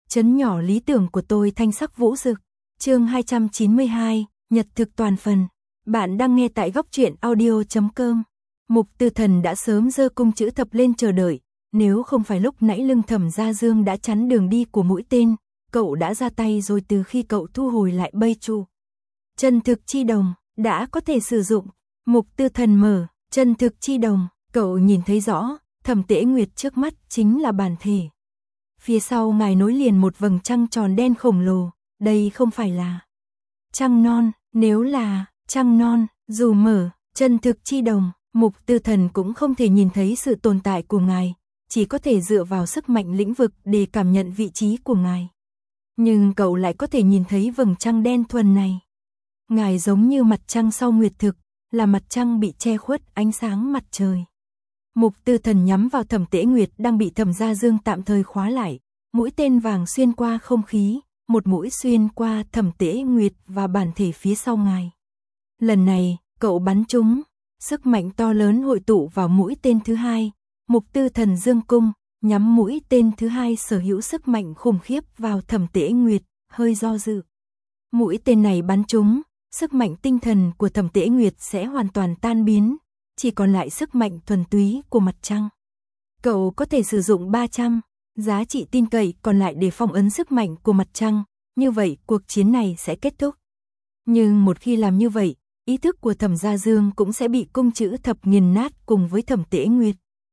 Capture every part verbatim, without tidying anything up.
Trấn nhỏ lý tưởng của tôi thanh sắc vũ rực. Chương hai trăm chín mươi hai, nhật thực toàn phần. Bạn đang nghe tại góc truyện audio chấm com. Mục Tư Thần đã sớm giơ cung chữ thập lên chờ đợi, nếu không phải lúc nãy lưng Thẩm Gia Dương đã chắn đường đi của mũi tên, cậu đã ra tay rồi. Từ khi cậu thu hồi lại bây chu chân thực chi đồng, đã có thể sử dụng. Mục Tư Thần mở chân thực chi đồng, cậu nhìn thấy rõ, Thẩm Tế Nguyệt trước mắt chính là bản thể. Phía sau ngài nối liền một vầng trăng tròn đen khổng lồ, đây không phải là trăng non, nếu là trăng non, dù mở chân thực chi đồng, Mục Tư Thần cũng không thể nhìn thấy sự tồn tại của ngài, chỉ có thể dựa vào sức mạnh lĩnh vực để cảm nhận vị trí của ngài. Nhưng cậu lại có thể nhìn thấy vầng trăng đen thuần này. Ngài giống như mặt trăng sau nguyệt thực, là mặt trăng bị che khuất ánh sáng mặt trời. Mục Tư Thần nhắm vào Thẩm Tế Nguyệt đang bị Thẩm Gia Dương tạm thời khóa lại, mũi tên vàng xuyên qua không khí, một mũi xuyên qua Thẩm Tế Nguyệt và bản thể phía sau ngài. Lần này, cậu bắn trúng, sức mạnh to lớn hội tụ vào mũi tên thứ hai, Mục Tư Thần dương cung, nhắm mũi tên thứ hai sở hữu sức mạnh khủng khiếp vào Thẩm Tế Nguyệt, hơi do dự. Mũi tên này bắn trúng, sức mạnh tinh thần của Thẩm Tế Nguyệt sẽ hoàn toàn tan biến, chỉ còn lại sức mạnh thuần túy của mặt trăng. Cậu có thể sử dụng ba trăm giá trị tin cậy còn lại để phong ấn sức mạnh của mặt trăng, như vậy cuộc chiến này sẽ kết thúc. Nhưng một khi làm như vậy, ý thức của Thẩm Gia Dương cũng sẽ bị cung chữ thập nghiền nát cùng với Thẩm Tế Nguyệt.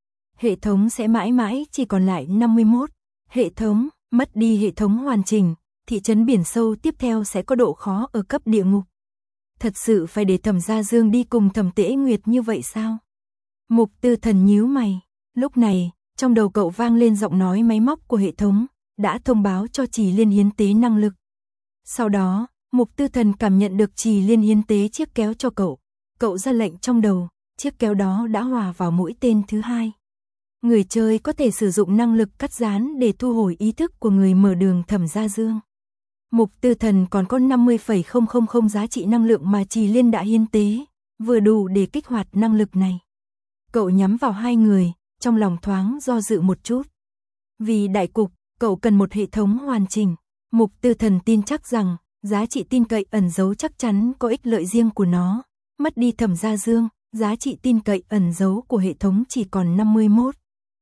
Hệ thống sẽ mãi mãi chỉ còn lại năm mươi mốt. Hệ thống, mất đi hệ thống hoàn chỉnh, thị trấn biển sâu tiếp theo sẽ có độ khó ở cấp địa ngục. Thật sự phải để Thẩm Gia Dương đi cùng Thẩm Tế Nguyệt như vậy sao? Mục Tư Thần nhíu mày. Lúc này, trong đầu cậu vang lên giọng nói máy móc của hệ thống, đã thông báo cho Trì Liên hiến tế năng lực. Sau đó, Mục Tư Thần cảm nhận được Trì Liên hiến tế chiếc kéo cho cậu. Cậu ra lệnh trong đầu, chiếc kéo đó đã hòa vào mũi tên thứ hai. Người chơi có thể sử dụng năng lực cắt gián để thu hồi ý thức của người mở đường Thẩm Gia Dương. Mục Tư Thần còn có năm mươi phẩy không không không giá trị năng lượng mà Trì Liên đã hiến tế, vừa đủ để kích hoạt năng lực này. Cậu nhắm vào hai người, trong lòng thoáng do dự một chút. Vì đại cục, cậu cần một hệ thống hoàn chỉnh. Mục Tư Thần tin chắc rằng, giá trị tin cậy ẩn giấu chắc chắn có ích lợi riêng của nó. Mất đi Thẩm Gia Dương, giá trị tin cậy ẩn giấu của hệ thống chỉ còn năm mươi mốt.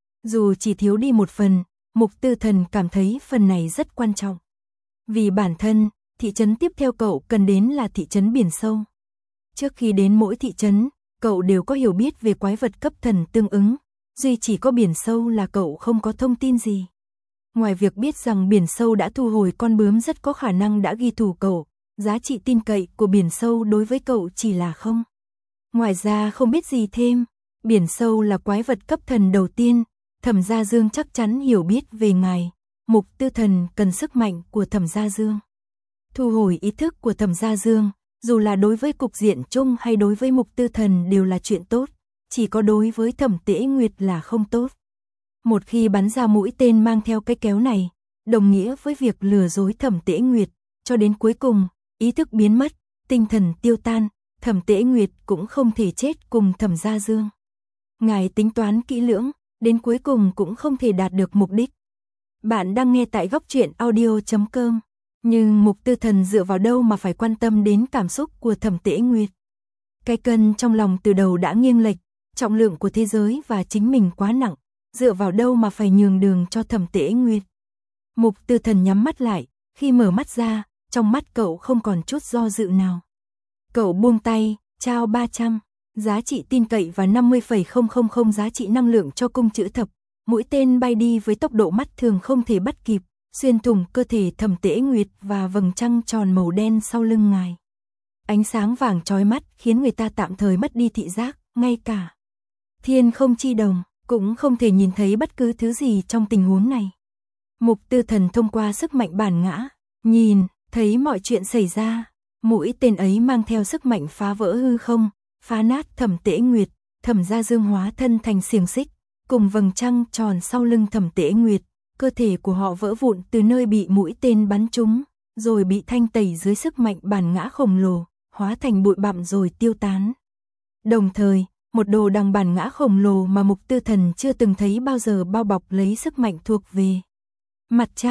Dù chỉ thiếu đi một phần, Mục Tư Thần cảm thấy phần này rất quan trọng. Vì bản thân, thị trấn tiếp theo cậu cần đến là thị trấn biển sâu. Trước khi đến mỗi thị trấn, cậu đều có hiểu biết về quái vật cấp thần tương ứng, duy chỉ có biển sâu là cậu không có thông tin gì. Ngoài việc biết rằng biển sâu đã thu hồi con bướm rất có khả năng đã ghi thù cậu, giá trị tin cậy của biển sâu đối với cậu chỉ là không. Ngoài ra không biết gì thêm, biển sâu là quái vật cấp thần đầu tiên, Thẩm Gia Dương chắc chắn hiểu biết về ngài. Mục Tư Thần cần sức mạnh của Thẩm Gia Dương. Thu hồi ý thức của Thẩm Gia Dương, dù là đối với cục diện chung hay đối với Mục Tư Thần đều là chuyện tốt, chỉ có đối với Thẩm Tế Nguyệt là không tốt. Một khi bắn ra mũi tên mang theo cái kéo này, đồng nghĩa với việc lừa dối Thẩm Tế Nguyệt, cho đến cuối cùng, ý thức biến mất, tinh thần tiêu tan, Thẩm Tế Nguyệt cũng không thể chết cùng Thẩm Gia Dương. Ngài tính toán kỹ lưỡng, đến cuối cùng cũng không thể đạt được mục đích. Bạn đang nghe tại góc truyện audio chấm com. Nhưng Mục Tư Thần dựa vào đâu mà phải quan tâm đến cảm xúc của Thẩm Tế Nguyệt? Cái cân trong lòng từ đầu đã nghiêng lệch, trọng lượng của thế giới và chính mình quá nặng, dựa vào đâu mà phải nhường đường cho Thẩm Tế Nguyệt? Mục Tư Thần nhắm mắt lại, khi mở mắt ra, trong mắt cậu không còn chút do dự nào. Cậu buông tay, trao ba trăm giá trị tin cậy và năm mươi phẩy không không không giá trị năng lượng cho cung chữ thập. Mũi tên bay đi với tốc độ mắt thường không thể bắt kịp, xuyên thủng cơ thể Thẩm Tế Nguyệt và vầng trăng tròn màu đen sau lưng ngài. Ánh sáng vàng chói mắt khiến người ta tạm thời mất đi thị giác, ngay cả thiên không chi đồng cũng không thể nhìn thấy bất cứ thứ gì trong tình huống này. Mục Tư Thần thông qua sức mạnh bản ngã, nhìn, thấy mọi chuyện xảy ra. Mũi tên ấy mang theo sức mạnh phá vỡ hư không, phá nát Thẩm Tế Nguyệt, Thẩm Gia Dương hóa thân thành xiềng xích, cùng vầng trăng tròn sau lưng Thẩm Tế Nguyệt, cơ thể của họ vỡ vụn từ nơi bị mũi tên bắn trúng, rồi bị thanh tẩy dưới sức mạnh bản ngã khổng lồ, hóa thành bụi bặm rồi tiêu tán. Đồng thời, một đồ đằng bản ngã khổng lồ mà Mục Tư Thần chưa từng thấy bao giờ bao bọc lấy sức mạnh thuộc về mặt trăng,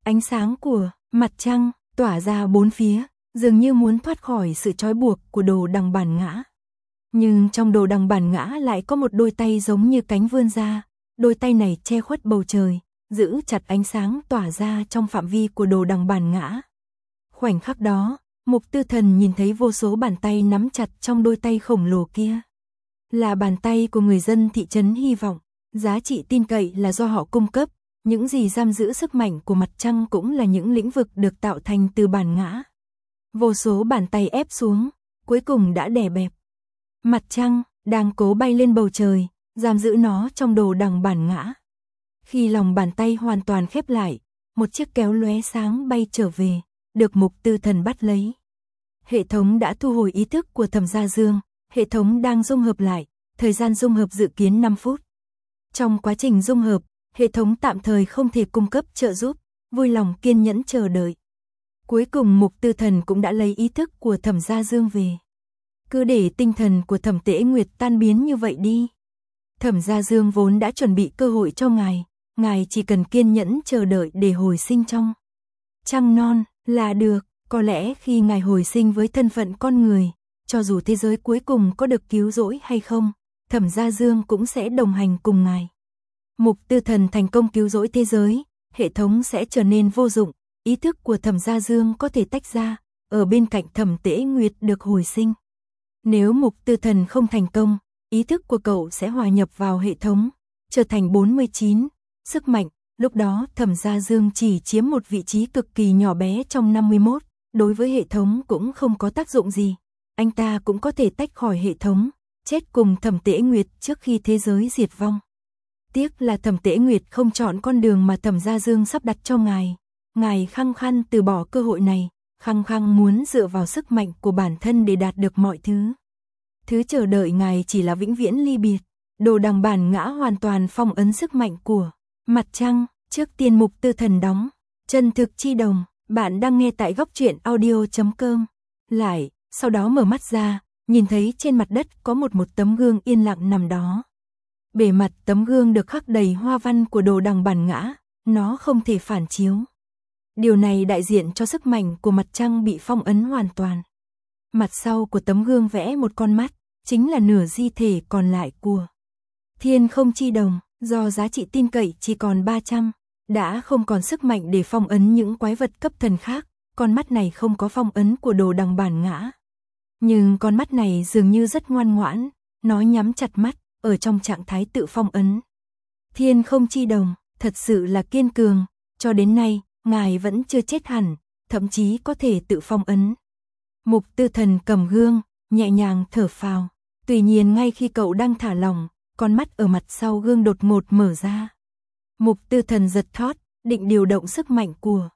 Ánh sáng của mặt trăng tỏa ra bốn phía, dường như muốn thoát khỏi sự trói buộc của đồ đằng bản ngã. Nhưng trong đồ đằng bản ngã lại có một đôi tay giống như cánh vươn ra, đôi tay này che khuất bầu trời, giữ chặt ánh sáng tỏa ra trong phạm vi của đồ đằng bản ngã. Khoảnh khắc đó, Mục Tư Thần nhìn thấy vô số bàn tay nắm chặt trong đôi tay khổng lồ kia. Là bàn tay của người dân thị trấn hy vọng, giá trị tin cậy là do họ cung cấp, những gì giam giữ sức mạnh của mặt trăng cũng là những lĩnh vực được tạo thành từ bản ngã. Vô số bàn tay ép xuống, cuối cùng đã đè bẹp. Mặt trăng đang cố bay lên bầu trời, giam giữ nó trong đồ đằng bản ngã. Khi lòng bàn tay hoàn toàn khép lại, một chiếc kéo lóe sáng bay trở về, được Mục Tư Thần bắt lấy. Hệ thống đã thu hồi ý thức của Thẩm Gia Dương, hệ thống đang dung hợp lại, thời gian dung hợp dự kiến năm phút. Trong quá trình dung hợp, hệ thống tạm thời không thể cung cấp trợ giúp, vui lòng kiên nhẫn chờ đợi. Cuối cùng Mục Tư Thần cũng đã lấy ý thức của Thẩm Gia Dương về. Cứ để tinh thần của Thẩm Tế Nguyệt tan biến như vậy đi. Thẩm Gia Dương vốn đã chuẩn bị cơ hội cho ngài, ngài chỉ cần kiên nhẫn chờ đợi để hồi sinh trong trăng non là được. Có lẽ khi ngài hồi sinh với thân phận con người, cho dù thế giới cuối cùng có được cứu rỗi hay không, Thẩm Gia Dương cũng sẽ đồng hành cùng ngài. Mục Tư Thần thành công cứu rỗi thế giới, hệ thống sẽ trở nên vô dụng, ý thức của Thẩm Gia Dương có thể tách ra, ở bên cạnh Thẩm Tế Nguyệt được hồi sinh. Nếu Mục Tư Thần không thành công, ý thức của cậu sẽ hòa nhập vào hệ thống, trở thành bốn mươi chín, sức mạnh, lúc đó Thẩm Gia Dương chỉ chiếm một vị trí cực kỳ nhỏ bé trong năm mươi mốt, đối với hệ thống cũng không có tác dụng gì, anh ta cũng có thể tách khỏi hệ thống, chết cùng Thẩm Tế Nguyệt trước khi thế giới diệt vong. Tiếc là Thẩm Tế Nguyệt không chọn con đường mà Thẩm Gia Dương sắp đặt cho ngài, ngài khăng khăng từ bỏ cơ hội này, khăng khăng muốn dựa vào sức mạnh của bản thân để đạt được mọi thứ. Thứ chờ đợi ngài chỉ là vĩnh viễn ly biệt, đồ đằng bản ngã hoàn toàn phong ấn sức mạnh của mặt trăng. Trước tiên Mục Tư Thần đóng chân thực chi đồng, bạn đang nghe tại góc truyện audio chấm com. Lại, sau đó mở mắt ra, nhìn thấy trên mặt đất có một một tấm gương yên lặng nằm đó. Bề mặt tấm gương được khắc đầy hoa văn của đồ đằng bản ngã, nó không thể phản chiếu. Điều này đại diện cho sức mạnh của mặt trăng bị phong ấn hoàn toàn. Mặt sau của tấm gương vẽ một con mắt, chính là nửa di thể còn lại của Thiên Không Chi Đồng, do giá trị tin cậy chỉ còn ba trăm, đã không còn sức mạnh để phong ấn những quái vật cấp thần khác, con mắt này không có phong ấn của đồ đằng bản ngã. Nhưng con mắt này dường như rất ngoan ngoãn, nó nhắm chặt mắt, ở trong trạng thái tự phong ấn. Thiên Không Chi Đồng, thật sự là kiên cường, cho đến nay, ngài vẫn chưa chết hẳn, thậm chí có thể tự phong ấn. Mục Tư Thần cầm gương, nhẹ nhàng thở phào. Tuy nhiên ngay khi cậu đang thả lỏng, con mắt ở mặt sau gương đột ngột mở ra. Mục Tư Thần giật thót, định điều động sức mạnh của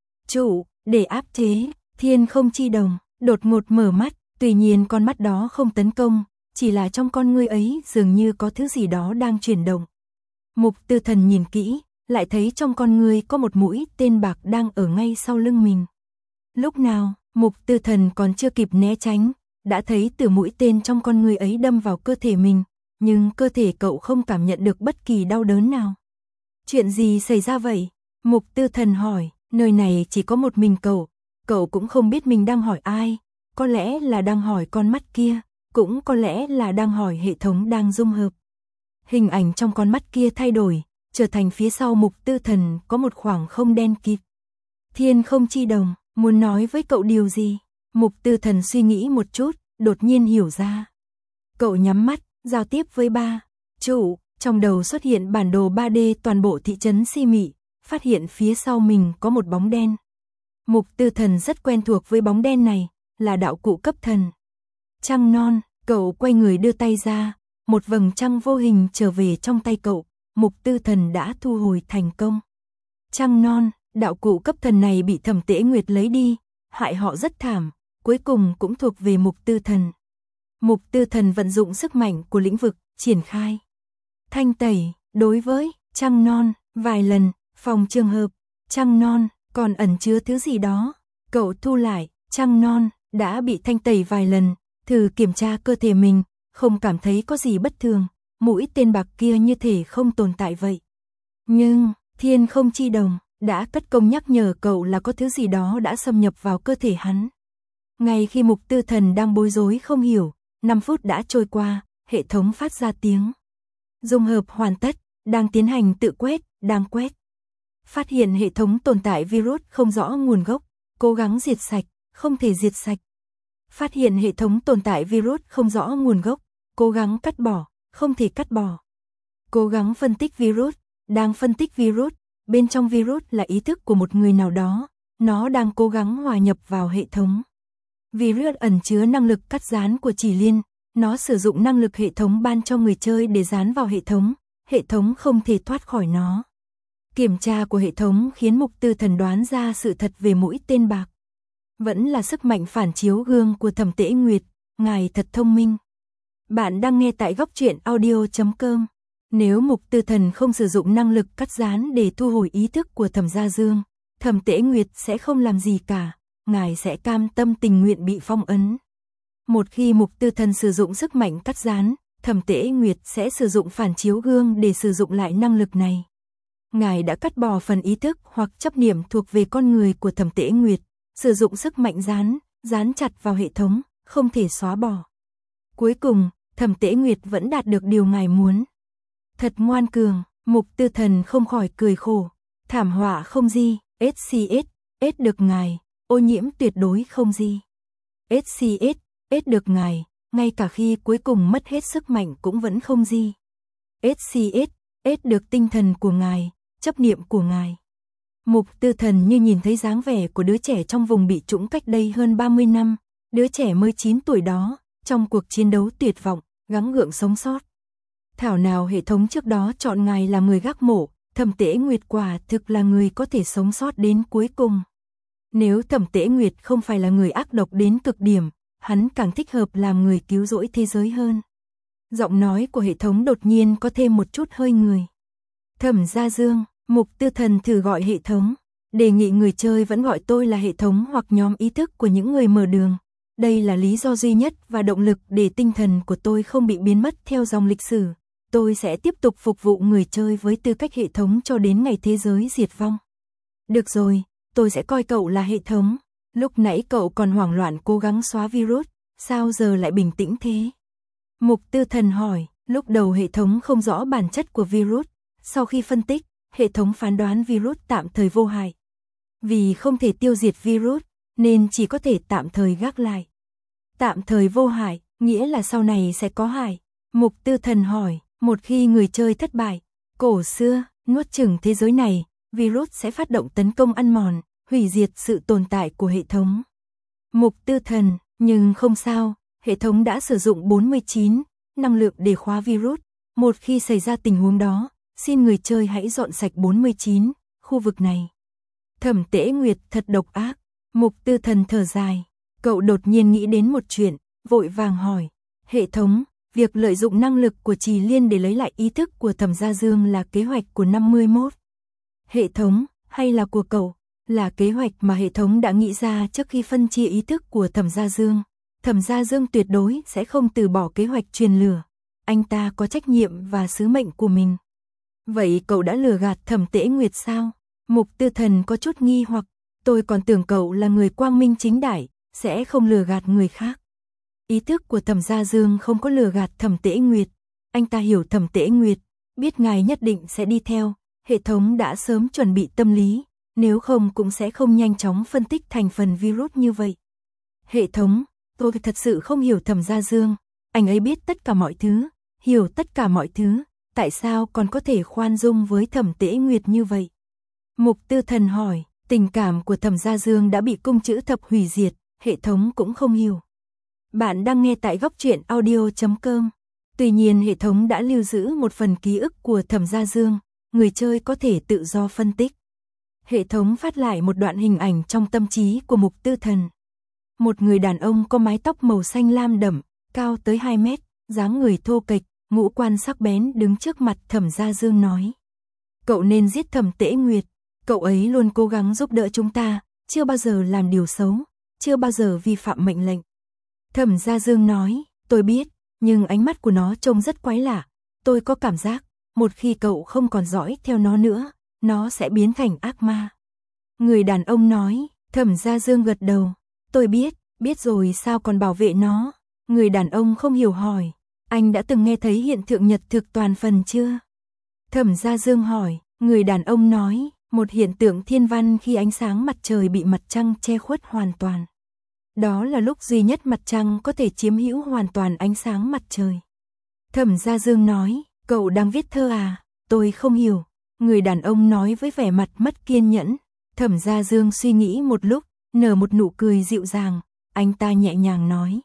chủ để áp chế Thiên Không Chi Đồng, đột ngột mở mắt, tuy nhiên con mắt đó không tấn công, chỉ là trong con ngươi ấy dường như có thứ gì đó đang chuyển động. Mục Tư Thần nhìn kỹ, lại thấy trong con ngươi có một mũi tên bạc đang ở ngay sau lưng mình. Lúc nào, Mục Tư Thần còn chưa kịp né tránh, đã thấy từ mũi tên trong con ngươi ấy đâm vào cơ thể mình, nhưng cơ thể cậu không cảm nhận được bất kỳ đau đớn nào. Chuyện gì xảy ra vậy? Mục Tư Thần hỏi, nơi này chỉ có một mình cậu, cậu cũng không biết mình đang hỏi ai, có lẽ là đang hỏi con mắt kia, cũng có lẽ là đang hỏi hệ thống đang dung hợp. Hình ảnh trong con mắt kia thay đổi, trở thành phía sau Mục Tư Thần có một khoảng không đen kịt. Thiên Không Chi Đồng, muốn nói với cậu điều gì? Mục Tư Thần suy nghĩ một chút, đột nhiên hiểu ra. Cậu nhắm mắt, giao tiếp với ba chủ, trong đầu xuất hiện bản đồ ba D toàn bộ thị trấn Si Mị, phát hiện phía sau mình có một bóng đen. Mục Tư Thần rất quen thuộc với bóng đen này, là đạo cụ cấp thần. Trăng non, cậu quay người đưa tay ra, một vầng trăng vô hình trở về trong tay cậu, Mục Tư Thần đã thu hồi thành công. Trăng non, đạo cụ cấp thần này bị Thẩm Tế Nguyệt lấy đi, hại họ rất thảm, cuối cùng cũng thuộc về Mục Tư Thần. Mục Tư Thần vận dụng sức mạnh của lĩnh vực, triển khai thanh tẩy, đối với trăng non, vài lần, phòng trường hợp, trăng non, còn ẩn chứa thứ gì đó, cậu thu lại, trăng non, đã bị thanh tẩy vài lần, thử kiểm tra cơ thể mình, không cảm thấy có gì bất thường, mũi tên bạc kia như thể không tồn tại vậy. Nhưng, Thiên Không Chi Đồng, đã cất công nhắc nhở cậu là có thứ gì đó đã xâm nhập vào cơ thể hắn. Ngay khi Mục Tư Thần đang bối rối không hiểu, năm phút đã trôi qua, hệ thống phát ra tiếng. Dung hợp hoàn tất, đang tiến hành tự quét, đang quét. Phát hiện hệ thống tồn tại virus không rõ nguồn gốc, cố gắng diệt sạch, không thể diệt sạch. Phát hiện hệ thống tồn tại virus không rõ nguồn gốc, cố gắng cắt bỏ, không thể cắt bỏ. Cố gắng phân tích virus, đang phân tích virus, bên trong virus là ý thức của một người nào đó, nó đang cố gắng hòa nhập vào hệ thống. Virus ẩn chứa năng lực cắt dán của Chỉ Liên, nó sử dụng năng lực hệ thống ban cho người chơi để dán vào hệ thống, hệ thống không thể thoát khỏi nó. Kiểm tra của hệ thống khiến Mục Tư Thần đoán ra sự thật về mũi tên bạc. Vẫn là sức mạnh phản chiếu gương của Thẩm Tễ Nguyệt, ngài thật thông minh. Bạn đang nghe tại góc truyện audio chấm com. Nếu Mục Tư Thần không sử dụng năng lực cắt dán để thu hồi ý thức của Thẩm Gia Dương, Thẩm Tễ Nguyệt sẽ không làm gì cả, ngài sẽ cam tâm tình nguyện bị phong ấn. Một khi Mục Tư Thần sử dụng sức mạnh cắt dán, Thẩm Tễ Nguyệt sẽ sử dụng phản chiếu gương để sử dụng lại năng lực này. Ngài đã cắt bỏ phần ý thức hoặc chấp niệm thuộc về con người của Thẩm Tễ Nguyệt, sử dụng sức mạnh dán, dán chặt vào hệ thống, không thể xóa bỏ. Cuối cùng, Thẩm Tễ Nguyệt vẫn đạt được điều ngài muốn. Thật ngoan cường, Mục Tư Thần không khỏi cười khổ. Thảm họa không gì, ét xê ét, ét được ngài, ô nhiễm tuyệt đối không gì. ét xê ét, ét được ngài, ngay cả khi cuối cùng mất hết sức mạnh cũng vẫn không gì. ét xê ét, ét được tinh thần của ngài, chấp niệm của ngài. Mục Tư Thần như nhìn thấy dáng vẻ của đứa trẻ trong vùng bị trũng cách đây hơn ba mươi năm, đứa trẻ mới chín tuổi đó, trong cuộc chiến đấu tuyệt vọng, gắng gượng sống sót. Thảo nào hệ thống trước đó chọn ngài làm người gác mổ, Thẩm Tễ Nguyệt quả thực là người có thể sống sót đến cuối cùng. Nếu Thẩm Tễ Nguyệt không phải là người ác độc đến cực điểm, hắn càng thích hợp làm người cứu rỗi thế giới hơn. Giọng nói của hệ thống đột nhiên có thêm một chút hơi người. Thẩm Gia Dương, Mục Tư Thần thử gọi hệ thống, đề nghị người chơi vẫn gọi tôi là hệ thống hoặc nhóm ý thức của những người mở đường. Đây là lý do duy nhất và động lực để tinh thần của tôi không bị biến mất theo dòng lịch sử. Tôi sẽ tiếp tục phục vụ người chơi với tư cách hệ thống cho đến ngày thế giới diệt vong. Được rồi, tôi sẽ coi cậu là hệ thống. Lúc nãy cậu còn hoảng loạn cố gắng xóa virus, sao giờ lại bình tĩnh thế? Mục Tư Thần hỏi, lúc đầu hệ thống không rõ bản chất của virus, sau khi phân tích, hệ thống phán đoán virus tạm thời vô hại. Vì không thể tiêu diệt virus, nên chỉ có thể tạm thời gác lại. Tạm thời vô hại, nghĩa là sau này sẽ có hại. Mục Tư Thần hỏi, một khi người chơi thất bại, cổ xưa, nuốt chửng thế giới này, virus sẽ phát động tấn công ăn mòn, hủy diệt sự tồn tại của hệ thống. Mục Tư Thần, nhưng không sao, hệ thống đã sử dụng bốn mươi chín năng lượng để khóa virus. Một khi xảy ra tình huống đó, xin người chơi hãy dọn sạch bốn mươi chín khu vực này. Thẩm Tễ Nguyệt thật độc ác. Mục Tư Thần thở dài, cậu đột nhiên nghĩ đến một chuyện, vội vàng hỏi, hệ thống, việc lợi dụng năng lực của Trì Liên để lấy lại ý thức của Thẩm Gia Dương là kế hoạch của năm mươi mốt. Hệ thống, hay là của cậu? Là kế hoạch mà hệ thống đã nghĩ ra trước khi phân chia ý thức của Thẩm Gia Dương. Thẩm Gia Dương tuyệt đối sẽ không từ bỏ kế hoạch truyền lửa. Anh ta có trách nhiệm và sứ mệnh của mình. Vậy cậu đã lừa gạt Thẩm Tễ Nguyệt sao? Mục Tư Thần có chút nghi hoặc, tôi còn tưởng cậu là người quang minh chính đại, sẽ không lừa gạt người khác. Ý thức của Thẩm Gia Dương không có lừa gạt Thẩm Tễ Nguyệt. Anh ta hiểu Thẩm Tễ Nguyệt, biết ngài nhất định sẽ đi theo. Hệ thống đã sớm chuẩn bị tâm lý, nếu không cũng sẽ không nhanh chóng phân tích thành phần virus như vậy. Hệ thống, tôi thật sự không hiểu Thẩm Gia Dương. Anh ấy biết tất cả mọi thứ, hiểu tất cả mọi thứ. Tại sao còn có thể khoan dung với Thẩm Tễ Nguyệt như vậy? Mục Tư Thần hỏi, tình cảm của Thẩm Gia Dương đã bị cung chữ thập hủy diệt, hệ thống cũng không hiểu. Bạn đang nghe tại góc truyện audio chấm com. Tuy nhiên hệ thống đã lưu giữ một phần ký ức của Thẩm Gia Dương, người chơi có thể tự do phân tích. Hệ thống phát lại một đoạn hình ảnh trong tâm trí của Mục Tư Thần. Một người đàn ông có mái tóc màu xanh lam đậm, cao tới hai mét, dáng người thô kệch, ngũ quan sắc bén đứng trước mặt Thẩm Gia Dương nói. Cậu nên giết Thẩm Tễ Nguyệt, cậu ấy luôn cố gắng giúp đỡ chúng ta, chưa bao giờ làm điều xấu, chưa bao giờ vi phạm mệnh lệnh. Thẩm Gia Dương nói, tôi biết, nhưng ánh mắt của nó trông rất quái lạ, tôi có cảm giác, một khi cậu không còn dõi theo nó nữa, nó sẽ biến thành ác ma. Người đàn ông nói. Thẩm Gia Dương gật đầu. Tôi biết, biết rồi sao còn bảo vệ nó? Người đàn ông không hiểu hỏi. Anh đã từng nghe thấy hiện tượng nhật thực toàn phần chưa? Thẩm Gia Dương hỏi. Người đàn ông nói, một hiện tượng thiên văn khi ánh sáng mặt trời bị mặt trăng che khuất hoàn toàn. Đó là lúc duy nhất mặt trăng có thể chiếm hữu hoàn toàn ánh sáng mặt trời. Thẩm Gia Dương nói, cậu đang viết thơ à? Tôi không hiểu. Người đàn ông nói với vẻ mặt mất kiên nhẫn. Thẩm Gia Dương suy nghĩ một lúc, nở một nụ cười dịu dàng, anh ta nhẹ nhàng nói.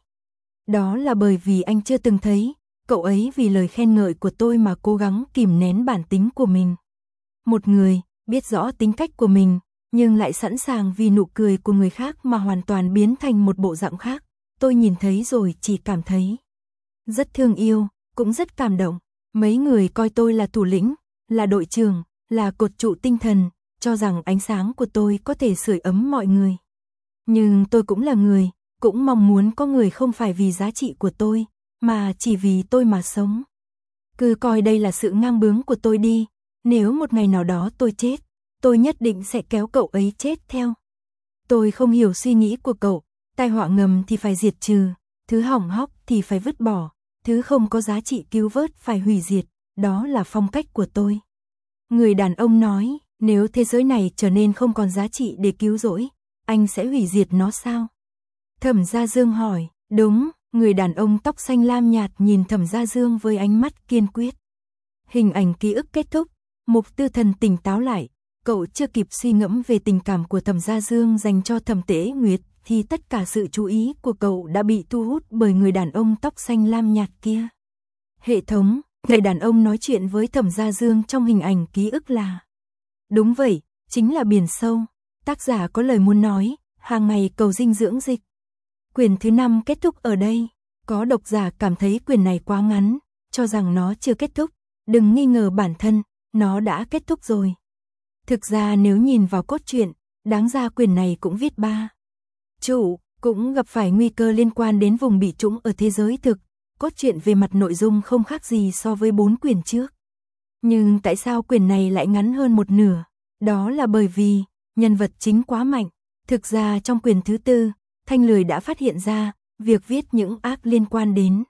Đó là bởi vì anh chưa từng thấy, cậu ấy vì lời khen ngợi của tôi mà cố gắng kìm nén bản tính của mình. Một người, biết rõ tính cách của mình, nhưng lại sẵn sàng vì nụ cười của người khác mà hoàn toàn biến thành một bộ dạng khác. Tôi nhìn thấy rồi chỉ cảm thấy rất thương yêu, cũng rất cảm động. Mấy người coi tôi là thủ lĩnh, là đội trưởng, là cột trụ tinh thần, cho rằng ánh sáng của tôi có thể sưởi ấm mọi người. Nhưng tôi cũng là người, cũng mong muốn có người không phải vì giá trị của tôi, mà chỉ vì tôi mà sống. Cứ coi đây là sự ngang bướng của tôi đi, nếu một ngày nào đó tôi chết, tôi nhất định sẽ kéo cậu ấy chết theo. Tôi không hiểu suy nghĩ của cậu, tai họa ngầm thì phải diệt trừ, thứ hỏng hóc thì phải vứt bỏ, thứ không có giá trị cứu vớt phải hủy diệt, đó là phong cách của tôi. Người đàn ông nói, nếu thế giới này trở nên không còn giá trị để cứu rỗi, anh sẽ hủy diệt nó sao? Thẩm Gia Dương hỏi, đúng, người đàn ông tóc xanh lam nhạt nhìn Thẩm Gia Dương với ánh mắt kiên quyết. Hình ảnh ký ức kết thúc, Mục Tư Thần tỉnh táo lại, cậu chưa kịp suy ngẫm về tình cảm của Thẩm Gia Dương dành cho Thẩm Tế Nguyệt, thì tất cả sự chú ý của cậu đã bị thu hút bởi người đàn ông tóc xanh lam nhạt kia. Hệ thống, người đàn ông nói chuyện với Thẩm Gia Dương trong hình ảnh ký ức là. Đúng vậy, chính là biển sâu. Tác giả có lời muốn nói, hàng ngày cầu dinh dưỡng dịch. Quyển thứ năm kết thúc ở đây. Có độc giả cảm thấy quyển này quá ngắn, cho rằng nó chưa kết thúc. Đừng nghi ngờ bản thân, nó đã kết thúc rồi. Thực ra nếu nhìn vào cốt truyện, đáng ra quyển này cũng viết ba. Chủ, cũng gặp phải nguy cơ liên quan đến vùng bị trũng ở thế giới thực. Cốt truyện về mặt nội dung không khác gì so với bốn quyển trước. Nhưng tại sao quyển này lại ngắn hơn một nửa? Đó là bởi vì nhân vật chính quá mạnh. Thực ra trong quyển thứ tư, Thanh Lười đã phát hiện ra việc viết những ác liên quan đến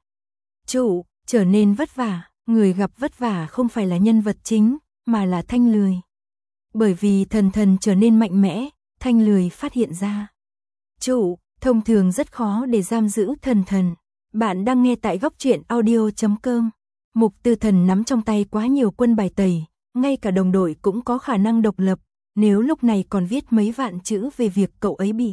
chủ trở nên vất vả. Người gặp vất vả không phải là nhân vật chính, mà là Thanh Lười. Bởi vì thần thần trở nên mạnh mẽ, Thanh Lười phát hiện ra chủ thông thường rất khó để giam giữ thần thần. Bạn đang nghe tại góc truyện audio chấm com. Mục Tư Thần nắm trong tay quá nhiều quân bài tẩy, ngay cả đồng đội cũng có khả năng độc lập, nếu lúc này còn viết mấy vạn chữ về việc cậu ấy bị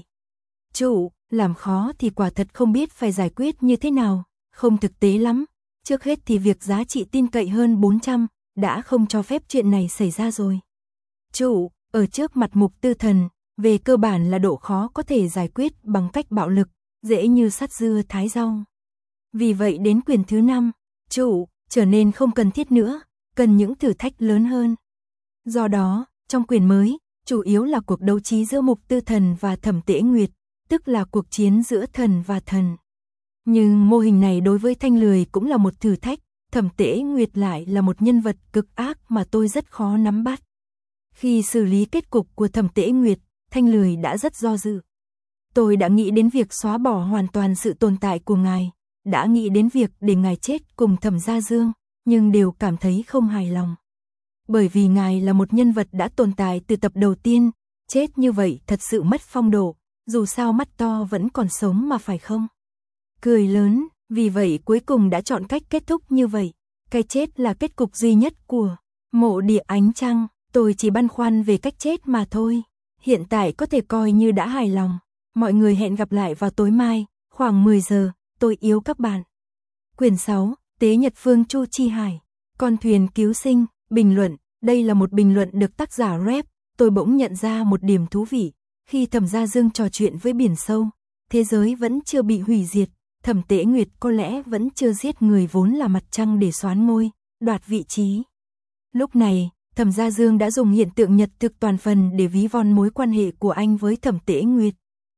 chủ làm khó thì quả thật không biết phải giải quyết như thế nào, không thực tế lắm. Trước hết thì việc giá trị tin cậy hơn bốn trăm đã không cho phép chuyện này xảy ra rồi. Chủ, ở trước mặt Mục Tư Thần, về cơ bản là độ khó có thể giải quyết bằng cách bạo lực, dễ như sắt dưa thái rau. Vì vậy đến quyển thứ năm, chủ trở nên không cần thiết nữa, cần những thử thách lớn hơn. Do đó, trong quyển mới, chủ yếu là cuộc đấu trí giữa Mục Tư Thần và Thẩm Tế Nguyệt, tức là cuộc chiến giữa thần và thần. Nhưng mô hình này đối với Thanh Lười cũng là một thử thách, Thẩm Tế Nguyệt lại là một nhân vật cực ác mà tôi rất khó nắm bắt. Khi xử lý kết cục của Thẩm Tế Nguyệt, Thanh Lười đã rất do dự. Tôi đã nghĩ đến việc xóa bỏ hoàn toàn sự tồn tại của ngài, đã nghĩ đến việc để ngài chết cùng Thẩm Gia Dương, nhưng đều cảm thấy không hài lòng. Bởi vì ngài là một nhân vật đã tồn tại từ tập đầu tiên, chết như vậy thật sự mất phong độ, dù sao mắt to vẫn còn sống mà phải không? Cười lớn, vì vậy cuối cùng đã chọn cách kết thúc như vậy. Cái chết là kết cục duy nhất của Mộ Địa Ánh Trăng, tôi chỉ băn khoăn về cách chết mà thôi. Hiện tại có thể coi như đã hài lòng. Mọi người hẹn gặp lại vào tối mai, khoảng mười giờ, tôi yêu các bạn. Quyển sáu, Tế Nhật Phương Chu Chi Hải, Con thuyền cứu sinh, bình luận, đây là một bình luận được tác giả rep, tôi bỗng nhận ra một điểm thú vị, khi Thẩm Gia Dương trò chuyện với biển sâu, thế giới vẫn chưa bị hủy diệt, Thẩm Tế Nguyệt có lẽ vẫn chưa giết người vốn là mặt trăng để soán ngôi, đoạt vị trí. Lúc này, Thẩm Gia Dương đã dùng hiện tượng nhật thực toàn phần để ví von mối quan hệ của anh với Thẩm Tế Nguyệt.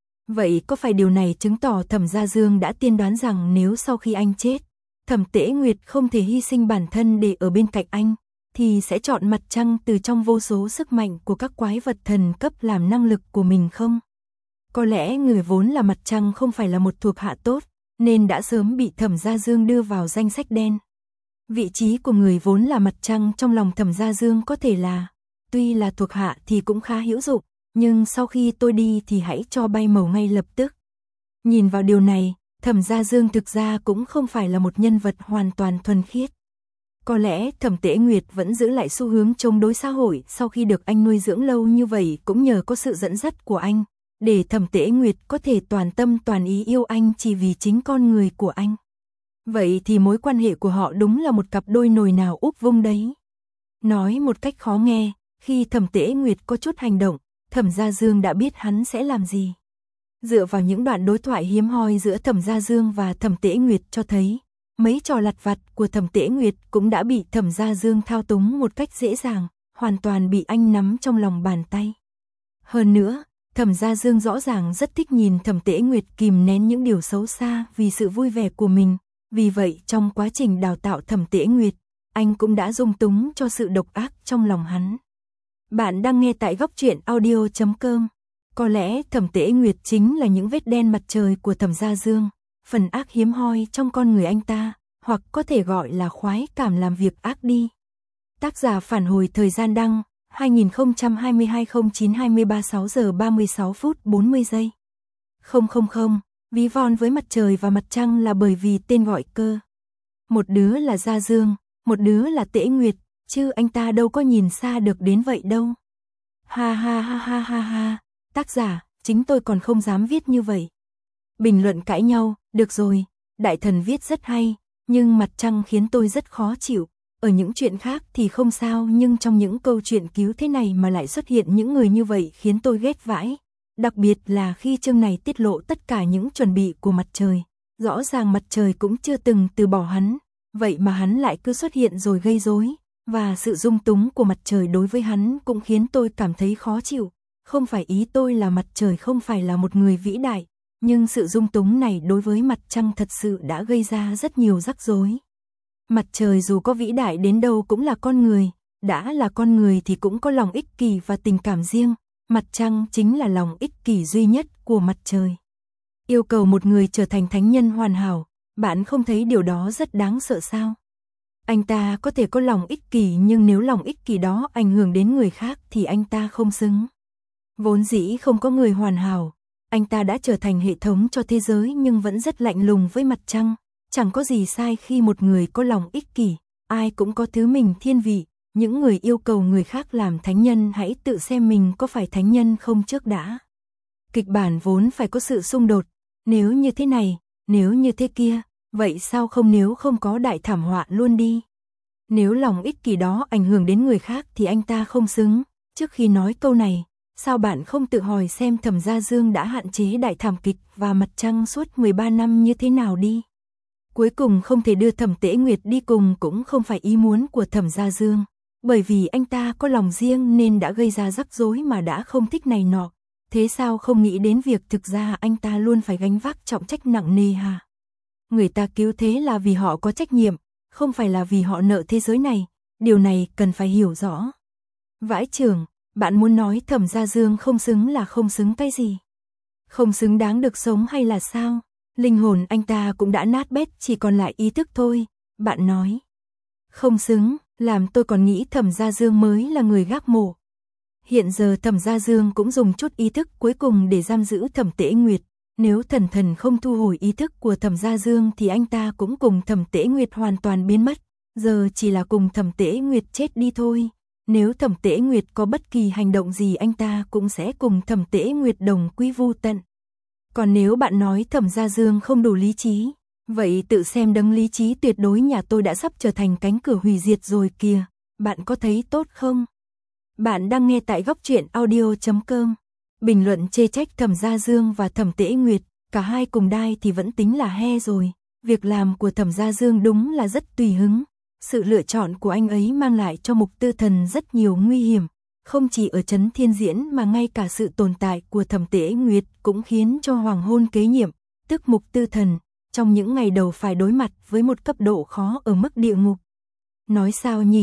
Vậy có phải điều này chứng tỏ Thẩm Gia Dương đã tiên đoán rằng nếu sau khi anh chết, Thẩm Tế Nguyệt không thể hy sinh bản thân để ở bên cạnh anh, thì sẽ chọn mặt trăng từ trong vô số sức mạnh của các quái vật thần cấp làm năng lực của mình không? Có lẽ người vốn là mặt trăng không phải là một thuộc hạ tốt, nên đã sớm bị Thẩm Gia Dương đưa vào danh sách đen. Vị trí của người vốn là mặt trăng trong lòng Thẩm Gia Dương có thể là, tuy là thuộc hạ thì cũng khá hữu dụng, nhưng sau khi tôi đi thì hãy cho bay màu ngay lập tức. Nhìn vào điều này, Thẩm Gia Dương thực ra cũng không phải là một nhân vật hoàn toàn thuần khiết. Có lẽ Thẩm Tế Nguyệt vẫn giữ lại xu hướng chống đối xã hội sau khi được anh nuôi dưỡng lâu như vậy cũng nhờ có sự dẫn dắt của anh, để Thẩm Tế Nguyệt có thể toàn tâm toàn ý yêu anh chỉ vì chính con người của anh. Vậy thì mối quan hệ của họ đúng là một cặp đôi nồi nào úp vung đấy. Nói một cách khó nghe, khi Thẩm Tế Nguyệt có chút hành động, Thẩm Gia Dương đã biết hắn sẽ làm gì. Dựa vào những đoạn đối thoại hiếm hoi giữa Thẩm Gia Dương và Thẩm Tế Nguyệt cho thấy, mấy trò lặt vặt của Thẩm Tế Nguyệt cũng đã bị Thẩm Gia Dương thao túng một cách dễ dàng, hoàn toàn bị anh nắm trong lòng bàn tay. Hơn nữa, Thẩm Gia Dương rõ ràng rất thích nhìn Thẩm Tế Nguyệt kìm nén những điều xấu xa vì sự vui vẻ của mình, vì vậy trong quá trình đào tạo Thẩm Tế Nguyệt, anh cũng đã dung túng cho sự độc ác trong lòng hắn. Bạn đang nghe tại góc truyện audio chấm com. Có lẽ Thẩm Tế Nguyệt chính là những vết đen mặt trời của Thẩm Gia Dương, phần ác hiếm hoi trong con người anh ta, hoặc có thể gọi là khoái cảm làm việc ác đi. Tác giả phản hồi thời gian đăng hai nghìn không trăm hai mươi hai không chín hai mươi ba sáu giờ ba mươi sáu phút bốn mươi giây. Không không không, ví von với mặt trời và mặt trăng là bởi vì tên gọi cơ. Một đứa là Gia Dương, một đứa là Tế Nguyệt, chứ anh ta đâu có nhìn xa được đến vậy đâu. Ha ha ha ha ha ha, tác giả, chính tôi còn không dám viết như vậy. Bình luận cãi nhau, được rồi, đại thần viết rất hay, nhưng mặt trăng khiến tôi rất khó chịu. Ở những chuyện khác thì không sao, nhưng trong những câu chuyện cứu thế này mà lại xuất hiện những người như vậy khiến tôi ghét vãi. Đặc biệt là khi chương này tiết lộ tất cả những chuẩn bị của mặt trời. Rõ ràng mặt trời cũng chưa từng từ bỏ hắn, vậy mà hắn lại cứ xuất hiện rồi gây rối. Và sự dung túng của mặt trời đối với hắn cũng khiến tôi cảm thấy khó chịu. Không phải ý tôi là mặt trời không phải là một người vĩ đại, nhưng sự dung túng này đối với mặt trăng thật sự đã gây ra rất nhiều rắc rối. Mặt trời dù có vĩ đại đến đâu cũng là con người, đã là con người thì cũng có lòng ích kỷ và tình cảm riêng, mặt trăng chính là lòng ích kỷ duy nhất của mặt trời. Yêu cầu một người trở thành thánh nhân hoàn hảo, bạn không thấy điều đó rất đáng sợ sao? Anh ta có thể có lòng ích kỷ, nhưng nếu lòng ích kỷ đó ảnh hưởng đến người khác thì anh ta không xứng. Vốn dĩ không có người hoàn hảo, anh ta đã trở thành hệ thống cho thế giới nhưng vẫn rất lạnh lùng với mặt trăng. Chẳng có gì sai khi một người có lòng ích kỷ, ai cũng có thứ mình thiên vị, những người yêu cầu người khác làm thánh nhân hãy tự xem mình có phải thánh nhân không trước đã. Kịch bản vốn phải có sự xung đột, nếu như thế này, nếu như thế kia, vậy sao không nếu không có đại thảm họa luôn đi. Nếu lòng ích kỷ đó ảnh hưởng đến người khác thì anh ta không xứng. Trước khi nói câu này, sao bạn không tự hỏi xem Thẩm Gia Dương đã hạn chế đại thảm kịch và mặt trăng suốt mười ba năm như thế nào đi. Cuối cùng không thể đưa Thẩm Tế Nguyệt đi cùng cũng không phải ý muốn của Thẩm Gia Dương, bởi vì anh ta có lòng riêng nên đã gây ra rắc rối mà đã không thích này nọ. Thế sao không nghĩ đến việc thực ra anh ta luôn phải gánh vác trọng trách nặng nề hả? Người ta cứu thế là vì họ có trách nhiệm, không phải là vì họ nợ thế giới này, điều này cần phải hiểu rõ. Vãi chưởng, bạn muốn nói Thẩm Gia Dương không xứng là không xứng cái gì? Không xứng đáng được sống hay là sao? Linh hồn anh ta cũng đã nát bét, chỉ còn lại ý thức thôi, bạn nói. Không xứng, làm tôi còn nghĩ Thẩm Gia Dương mới là người gác mổ. Hiện giờ Thẩm Gia Dương cũng dùng chút ý thức cuối cùng để giam giữ Thẩm Tế Nguyệt. Nếu thần thần không thu hồi ý thức của Thẩm Gia Dương thì anh ta cũng cùng Thẩm Tế Nguyệt hoàn toàn biến mất. Giờ chỉ là cùng Thẩm Tế Nguyệt chết đi thôi. Nếu Thẩm Tế Nguyệt có bất kỳ hành động gì anh ta cũng sẽ cùng Thẩm Tế Nguyệt đồng quy vu tận. Còn nếu bạn nói Thẩm Gia Dương không đủ lý trí, vậy tự xem đấng lý trí tuyệt đối nhà tôi đã sắp trở thành cánh cửa hủy diệt rồi kìa. Bạn có thấy tốt không? Bạn đang nghe tại góc truyện audio chấm com. Bình luận chê trách Thẩm Gia Dương và Thẩm Tế Nguyệt, cả hai cùng đai thì vẫn tính là he rồi. Việc làm của Thẩm Gia Dương đúng là rất tùy hứng. Sự lựa chọn của anh ấy mang lại cho Mục Tư Thần rất nhiều nguy hiểm. Không chỉ ở Trấn Thiên Diễn mà ngay cả sự tồn tại của Thẩm Tế Nguyệt cũng khiến cho hoàng hôn kế nhiệm, tức Mục Tư Thần, trong những ngày đầu phải đối mặt với một cấp độ khó ở mức địa ngục. Nói sao nhỉ?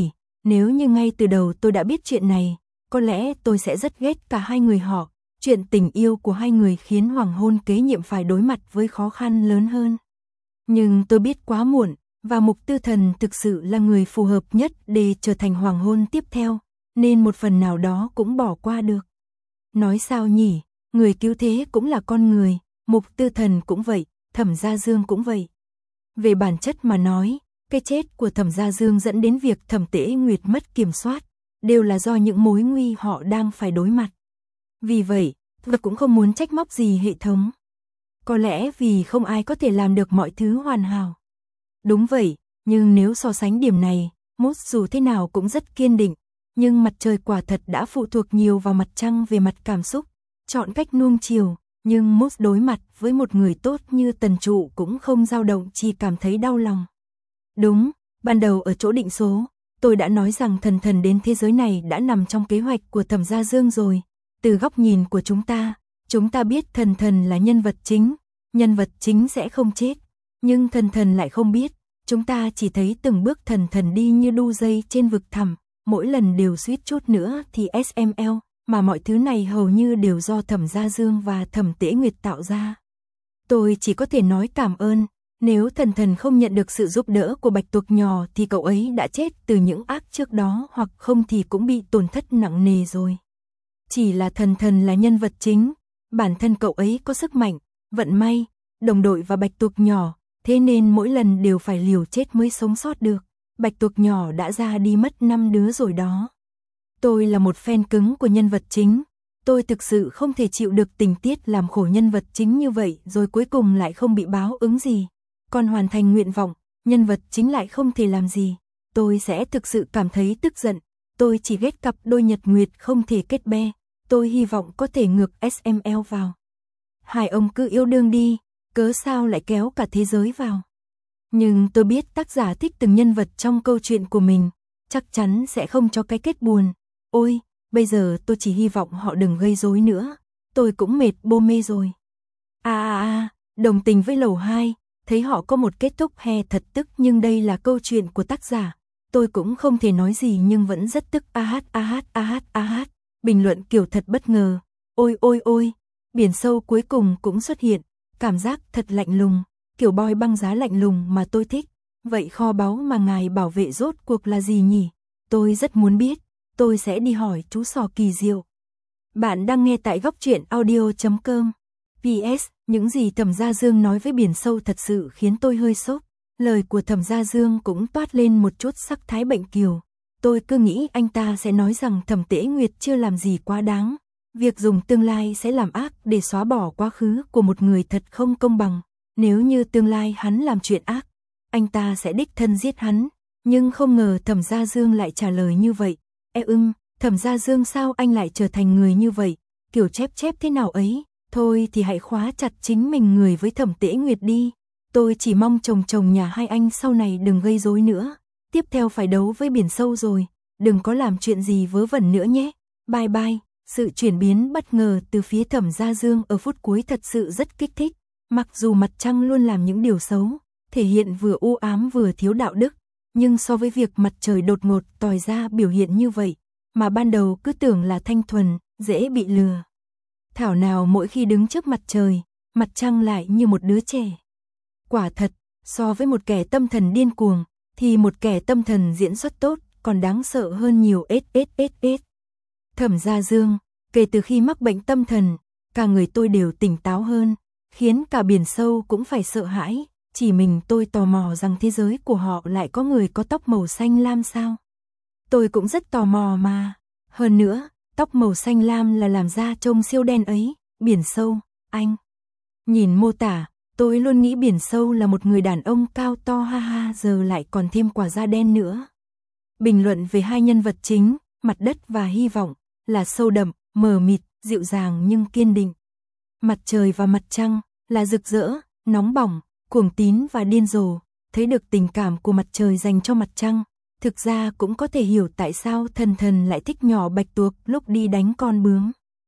Nếu như ngay từ đầu tôi đã biết chuyện này, có lẽ tôi sẽ rất ghét cả hai người họ. Chuyện tình yêu của hai người khiến hoàng hôn kế nhiệm phải đối mặt với khó khăn lớn hơn. Nhưng tôi biết quá muộn, và Mục Tư Thần thực sự là người phù hợp nhất để trở thành hoàng hôn tiếp theo, nên một phần nào đó cũng bỏ qua được. Nói sao nhỉ, người cứu thế cũng là con người, Mục Tư Thần cũng vậy, Thẩm Gia Dương cũng vậy. Về bản chất mà nói, cái chết của Thẩm Gia Dương dẫn đến việc Thẩm Tế Nguyệt mất kiểm soát, đều là do những mối nguy họ đang phải đối mặt. Vì vậy, tôi cũng không muốn trách móc gì hệ thống. Có lẽ vì không ai có thể làm được mọi thứ hoàn hảo. Đúng vậy, nhưng nếu so sánh điểm này, Moss dù thế nào cũng rất kiên định, nhưng mặt trời quả thật đã phụ thuộc nhiều vào mặt trăng về mặt cảm xúc, chọn cách nuông chiều, nhưng Moss đối mặt với một người tốt như Tần Trụ cũng không dao động, chỉ cảm thấy đau lòng. Đúng, ban đầu ở chỗ định số, tôi đã nói rằng Thần Thần đến thế giới này đã nằm trong kế hoạch của Thẩm Gia Dương rồi. Từ góc nhìn của chúng ta, chúng ta biết Thần Thần là nhân vật chính, nhân vật chính sẽ không chết, nhưng Thần Thần lại không biết, chúng ta chỉ thấy từng bước Thần Thần đi như đu dây trên vực thẳm, mỗi lần đều suýt chút nữa thì ét em lờ, mà mọi thứ này hầu như đều do Thẩm Gia Dương và Thẩm Tế Nguyệt tạo ra. Tôi chỉ có thể nói cảm ơn, nếu Thần Thần không nhận được sự giúp đỡ của Bạch Tuộc nhỏ thì cậu ấy đã chết từ những ác trước đó, hoặc không thì cũng bị tổn thất nặng nề rồi. Chỉ là Thần Thần là nhân vật chính, bản thân cậu ấy có sức mạnh, vận may, đồng đội và Bạch Tuộc nhỏ, thế nên mỗi lần đều phải liều chết mới sống sót được. Bạch Tuộc nhỏ đã ra đi mất năm đứa rồi đó. Tôi là một fan cứng của nhân vật chính, tôi thực sự không thể chịu được tình tiết làm khổ nhân vật chính như vậy rồi cuối cùng lại không bị báo ứng gì. Còn hoàn thành nguyện vọng, nhân vật chính lại không thể làm gì. Tôi sẽ thực sự cảm thấy tức giận. Tôi chỉ ghét cặp đôi nhật nguyệt không thể kết be. Tôi hy vọng có thể ngược ét em lờ vào. Hai ông cứ yêu đương đi, cớ sao lại kéo cả thế giới vào. Nhưng tôi biết tác giả thích từng nhân vật trong câu chuyện của mình, chắc chắn sẽ không cho cái kết buồn. Ôi, bây giờ tôi chỉ hy vọng họ đừng gây rối nữa. Tôi cũng mệt bô mê rồi. À à à, đồng tình với lầu hai, thấy họ có một kết thúc he thật tức, nhưng đây là câu chuyện của tác giả. Tôi cũng không thể nói gì nhưng vẫn rất tức. A hát a hát a hát a hát. Bình luận kiểu thật bất ngờ. Ôi ôi ôi, biển sâu cuối cùng cũng xuất hiện. Cảm giác thật lạnh lùng, kiểu boy băng giá lạnh lùng mà tôi thích. Vậy kho báu mà ngài bảo vệ rốt cuộc là gì nhỉ? Tôi rất muốn biết. Tôi sẽ đi hỏi chú sò kỳ diệu. Bạn đang nghe tại góc truyện audio chấm com. pê ét, những gì Thẩm Gia Dương nói với biển sâu thật sự khiến tôi hơi sốc. Lời của Thẩm Gia Dương cũng toát lên một chút sắc thái bệnh kiều. Tôi cứ nghĩ anh ta sẽ nói rằng Thẩm Tế Nguyệt chưa làm gì quá đáng. Việc dùng tương lai sẽ làm ác để xóa bỏ quá khứ của một người thật không công bằng. Nếu như tương lai hắn làm chuyện ác, anh ta sẽ đích thân giết hắn. Nhưng không ngờ Thẩm Gia Dương lại trả lời như vậy. E ưng, Thẩm Gia Dương sao anh lại trở thành người như vậy? Kiểu chép chép thế nào ấy? Thôi thì hãy khóa chặt chính mình người với Thẩm Tế Nguyệt đi. Tôi chỉ mong chồng chồng nhà hai anh sau này đừng gây rối nữa. Tiếp theo phải đấu với biển sâu rồi. Đừng có làm chuyện gì vớ vẩn nữa nhé. Bye bye. Sự chuyển biến bất ngờ từ phía Thẩm Gia Dương ở phút cuối thật sự rất kích thích. Mặc dù mặt trăng luôn làm những điều xấu, thể hiện vừa u ám vừa thiếu đạo đức, nhưng so với việc mặt trời đột ngột tòi ra biểu hiện như vậy, mà ban đầu cứ tưởng là thanh thuần, dễ bị lừa. Thảo nào mỗi khi đứng trước mặt trời, mặt trăng lại như một đứa trẻ. Quả thật, so với một kẻ tâm thần điên cuồng, thì một kẻ tâm thần diễn xuất tốt còn đáng sợ hơn nhiều. ét. Thẩm Gia Dương, kể từ khi mắc bệnh tâm thần, cả người tôi đều tỉnh táo hơn, khiến cả biển sâu cũng phải sợ hãi. Chỉ mình tôi tò mò rằng thế giới của họ lại có người có tóc màu xanh lam sao? Tôi cũng rất tò mò mà. Hơn nữa, tóc màu xanh lam là làm da trông siêu đen ấy. Biển sâu, anh. Nhìn mô tả, tôi luôn nghĩ biển sâu là một người đàn ông cao to ha ha, giờ lại còn thêm quả da đen nữa. Bình luận về hai nhân vật chính, mặt đất và hy vọng, là sâu đậm, mờ mịt, dịu dàng nhưng kiên định. Mặt trời và mặt trăng, là rực rỡ, nóng bỏng, cuồng tín và điên rồ. Thấy được tình cảm của mặt trời dành cho mặt trăng, thực ra cũng có thể hiểu tại sao Thần Thần lại thích nhỏ Bạch Tuộc lúc đi đánh con bướm.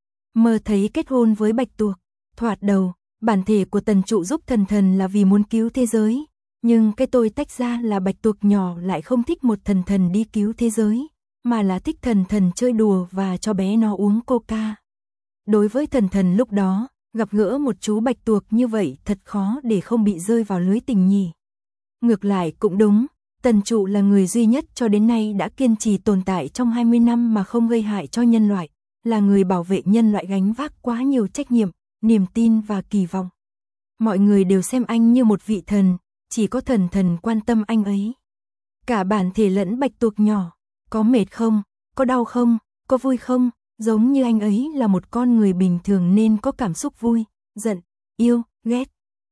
Mơ thấy kết hôn với Bạch Tuộc, thoạt đầu, bản thể của Tần Trụ giúp Thần Thần là vì muốn cứu thế giới, Nhưng cái tôi tách ra là bạch tuộc nhỏ lại không thích một thần thần đi cứu thế giới, mà là thích thần thần chơi đùa và cho bé nó uống coca. Đối với thần thần lúc đó, gặp gỡ một chú bạch tuộc như vậy thật khó để không bị rơi vào lưới tình nhỉ. Ngược lại cũng đúng, Tần Trụ là người duy nhất cho đến nay đã kiên trì tồn tại trong hai mươi năm mà không gây hại cho nhân loại, là người bảo vệ nhân loại gánh vác quá nhiều trách nhiệm, niềm tin và kỳ vọng. Mọi người đều xem anh như một vị thần, chỉ có thần thần quan tâm anh ấy. Cả bản thể lẫn bạch tuộc nhỏ, có mệt không, có đau không, có vui không, giống như anh ấy là một con người bình thường nên có cảm xúc vui, giận, yêu, ghét.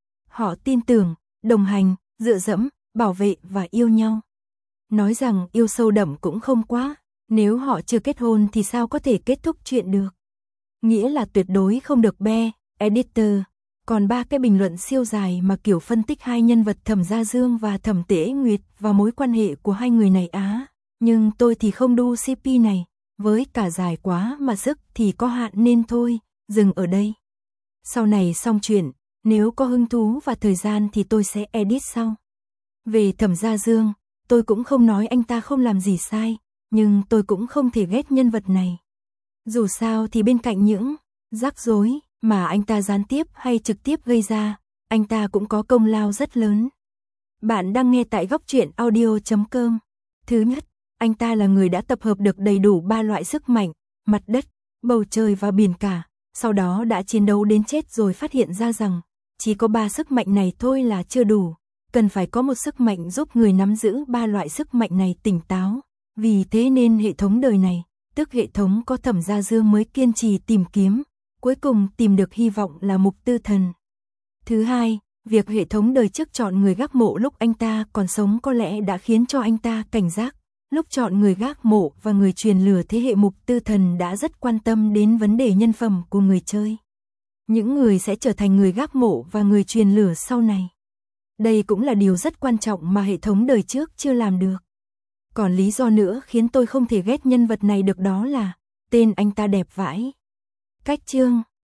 Họ tin tưởng, đồng hành, dựa dẫm, bảo vệ và yêu nhau. Nói rằng yêu sâu đậm cũng không quá, nếu họ chưa kết hôn thì sao có thể kết thúc chuyện được. Nghĩa là tuyệt đối không được be, editor. Còn ba cái bình luận siêu dài mà kiểu phân tích hai nhân vật Thẩm Gia Dương và Thẩm Tế Nguyệt và mối quan hệ của hai người này á. Nhưng tôi thì không đu xê pê này, với cả dài quá mà sức thì có hạn nên thôi, dừng ở đây. Sau này xong chuyện, nếu có hứng thú và thời gian thì tôi sẽ edit sau. Về Thẩm Gia Dương, tôi cũng không nói anh ta không làm gì sai, nhưng tôi cũng không thể ghét nhân vật này. Dù sao thì bên cạnh những rắc rối mà anh ta gián tiếp hay trực tiếp gây ra, anh ta cũng có công lao rất lớn. Bạn đang nghe tại góc truyện audio chấm com. Thứ nhất, anh ta là người đã tập hợp được đầy đủ ba loại sức mạnh, mặt đất, bầu trời và biển cả, sau đó đã chiến đấu đến chết rồi phát hiện ra rằng, chỉ có ba sức mạnh này thôi là chưa đủ, cần phải có một sức mạnh giúp người nắm giữ ba loại sức mạnh này tỉnh táo. Vì thế nên hệ thống đời này, tức hệ thống có Thẩm Gia Dương mới kiên trì tìm kiếm, cuối cùng tìm được hy vọng là Mục Tư Thần. Thứ hai, việc hệ thống đời trước chọn người gác mộ lúc anh ta còn sống có lẽ đã khiến cho anh ta cảnh giác. Lúc chọn người gác mộ và người truyền lửa thế hệ Mục Tư Thần đã rất quan tâm đến vấn đề nhân phẩm của người chơi. Những người sẽ trở thành người gác mộ và người truyền lửa sau này. Đây cũng là điều rất quan trọng mà hệ thống đời trước chưa làm được. Còn lý do nữa khiến tôi không thể ghét nhân vật này được đó là tên anh ta đẹp vãi. Cách chương